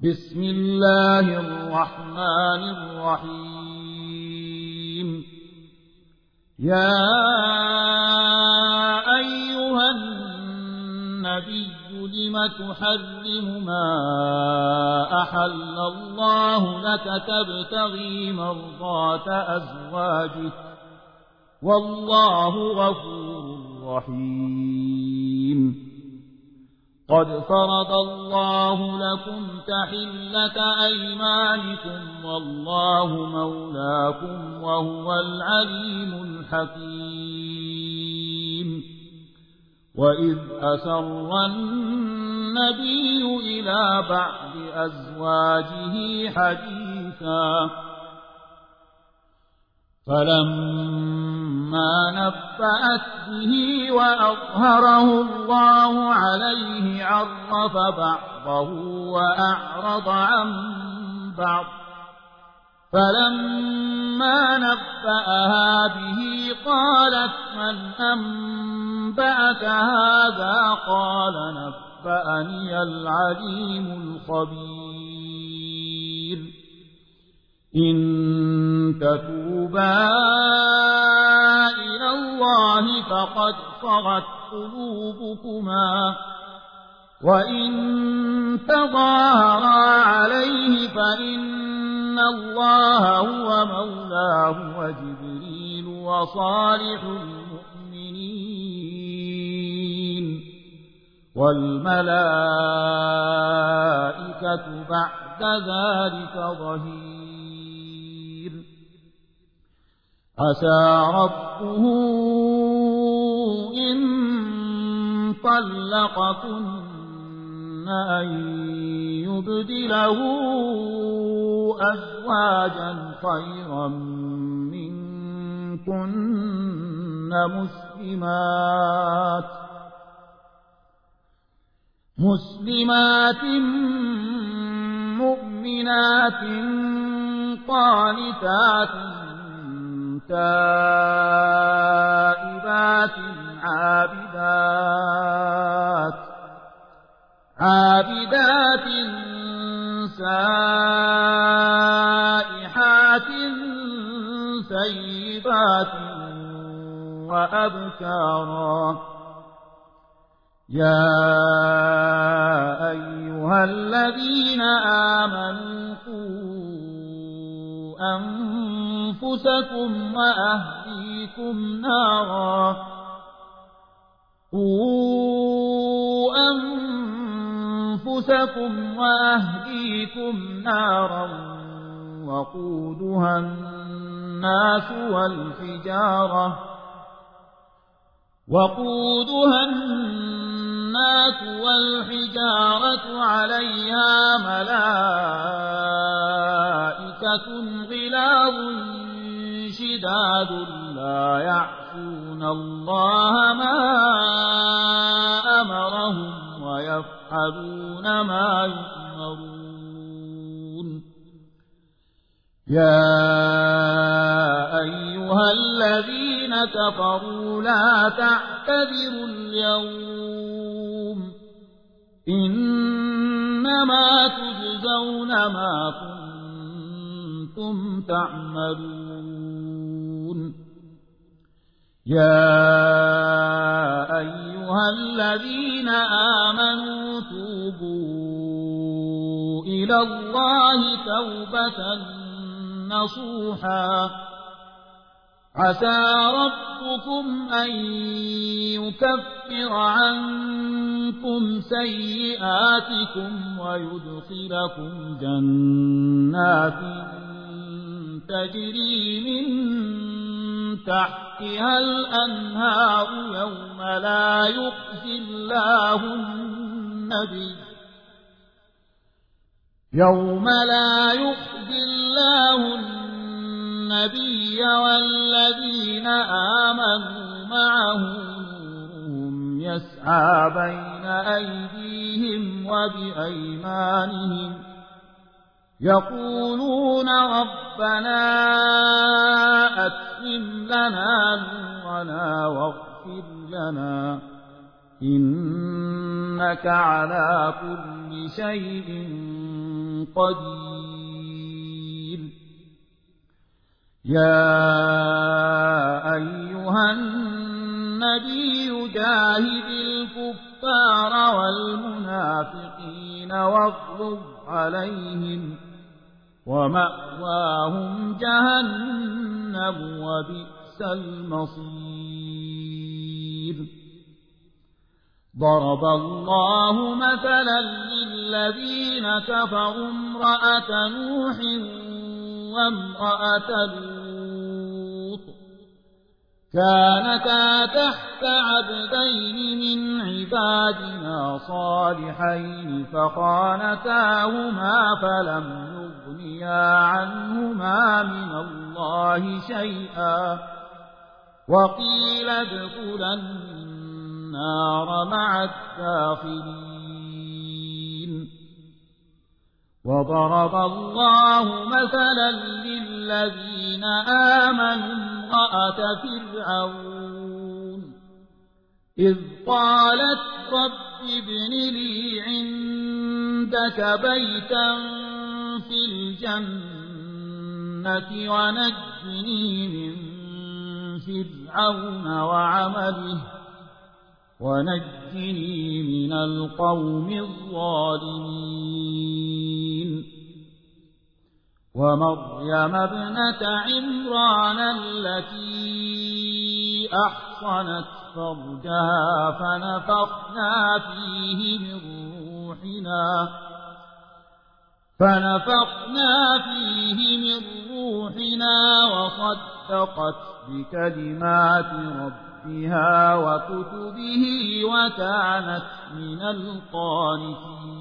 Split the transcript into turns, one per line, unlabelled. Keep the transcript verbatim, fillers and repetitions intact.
بسم الله الرحمن الرحيم يا أيها النبي لم تحرم ما أحل الله لك تبتغي مرضات أزواجه والله غفور رحيم قد فرض الله لكم تحلة أيمانكم والله مولاكم وهو العليم الحكيم وإذ أسر النبي إلى بعض أزواجه حديثا فلما نبأت به وأظهره الله عليه عرف بعضه وأعرض عن بعض فلما نبأها به قالت من أنبأك هذا قال نبأني العليم الخبير إن تتوبا إلى الله فقد صغت قلوبكما وإن تظاهرا عليه فإن الله هو مولاه وجبريل وصالح المؤمنين والملائكة بعد ذلك ظهير عسى ربه إن طلقكن أن يبدله أزواجا خيرا منكن مسلمات مسلمات مؤمنات قانتات تائبات عابدات عابدات سائحات ثيبات وأبكارا يا أيها الذين آمنوا قوا أنفسكم وأهليكم نارا قوا أنفسكم وأهليكم نارا وقودها الناس والحجارة وقودها الناس والحجارة عليها ملائكة غلاظ شداد لا يعصون الله ما أمرهم ويفعلون ما يؤمرون يا أيها الذين كفروا لا تعتذروا اليوم إنما تجزون ما كنتم تعملون يا أيها الذين آمنوا توبوا إلى الله توبة نصوحا عسى ربكم أن يكفر عنكم سيئاتكم ويدخلكم جنات تجري من تحتها الأنهار يوم لا يخزي الله النبي يوم لا يخزي الله النبي والذين آمنوا معه نورهم يسعى بين أيديهم وبأيمانهم يقولون ربنا أتمم لنا نورنا واغفر لنا إنك على كل شيء قدير. يا أيها النبي جاهد الكفار والمنافقين واغلظ عليهم ومأواهم جهنم وبئس المصير. ضرب الله مثلا للذين كفروا امرأة نوح وامرأة لوط كانتا تحت عبدين من عبادنا صالحين فخانتاهما فلم يغنيا عنهما من الله شيئا وقيل ادخلا النار مع الداخلين. وضرب الله مثلا للذين آمنوا امرأة فرعون إذ قالت رب ابن لي عندك بيتا في الجنة ونجني من فرعون وعمله ونجني من القوم الظالمين. ومريم ابنة عمران التي أحصنت فرجها فنفخنا فيه من روحنا فنفخنا فيه من روحنا وصدقت بكلمات ربها وكتبه وكانت من القانتين.